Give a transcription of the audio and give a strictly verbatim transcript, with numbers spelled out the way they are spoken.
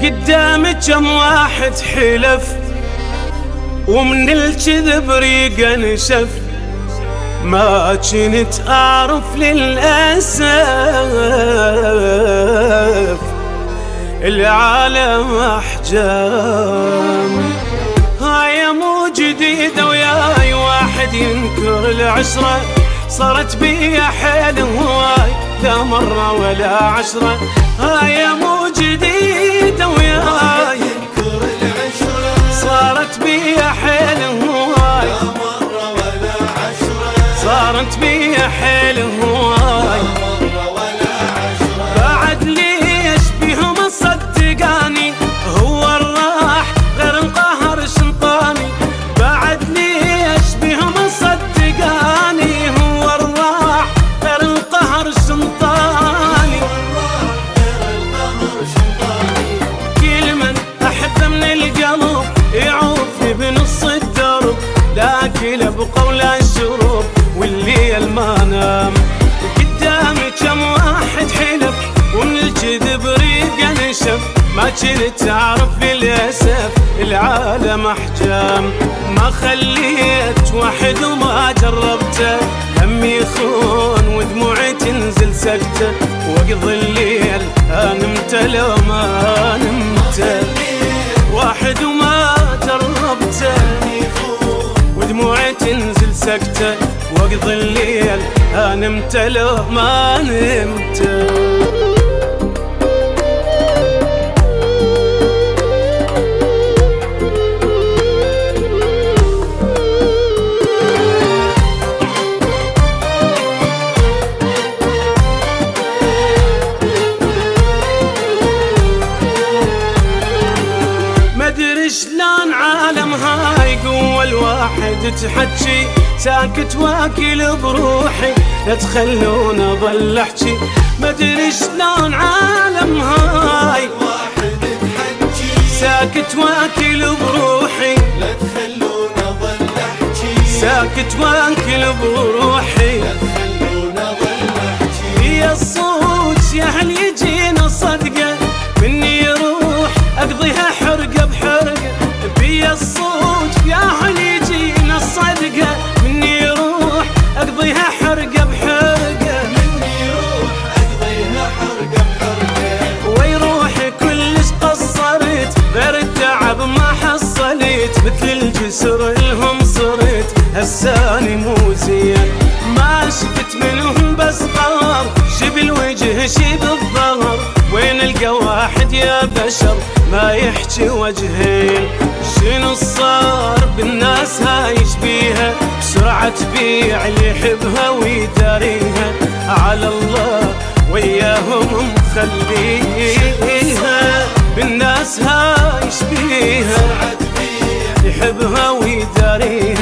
قدامي كم واحد حلف ومن الكذب ريقه نشف، ما كنت أعرف للأسف العالم أحجام. هاي مو جديدة وياي واحد ينكر العشرة، صارت بيا حيل هواي لا مرة ولا عشرة. هاي مو جديدة وياي ينكر العشرة، صارت بيا حيل هواي لا مرة ولا عشرة. صارت بيا حيل هواي لا مرة ولا عشرة. بعد ليش بيهم صدقاني هو الراح غير انقهر شنطاني. بعد ليش بيهم صدقاني هو الراح غير انقهر شنطاني. كل من احبه من القلب يعوفني بنص الدرب، لاكل بقول الشروب والليل ما نام. قدامي كم واحد حلف ومن الكذب ريقه نشف، ما كنت اعرف للاسف العالم احجام. ما خليت واحد وما جربته، همي يخون ودموعي تنزل سكته، واقضي الليل انمت لو ما نمت. واحد وما جربته ودموعي تنزل سكته، واقضي الليل انمت لو ما نمت. شلون عالم هاي قوة الواحد تحكي، ساكت واكل بروحي لا تخلون اضل احكي. مدري شلون عالم هاي واحد تحكي، ساكت واكل بروحي لا تخلون اضل احكي. ساكت واكل بروحي لا تخلون اضل احكي. يا الصوت يا هل يجينا صدقه مني يروح اقضيها حرقه بحرقه. بيا الصوت يا هل يجينا الصدقه مني يروح اقضيها حرقه بحرقه. مني يروح اقضيها حرقه بحرقه. ويروحي كلش قصرت غير التعب ما حصلت، مثل الجسر لهم صرت هساني مو زين. ما شفت منهم بس قهر، شبل وجه شيب الظهر. وين القى واحد يا بشر ما يحكي وجهين. شنو صار بالناس هاي يشبيها، بسرعة تبيع اللي يحبها ويداريها. على الله وياهم مخليها، بالناس هاي يشبيها يحبها ويداريها.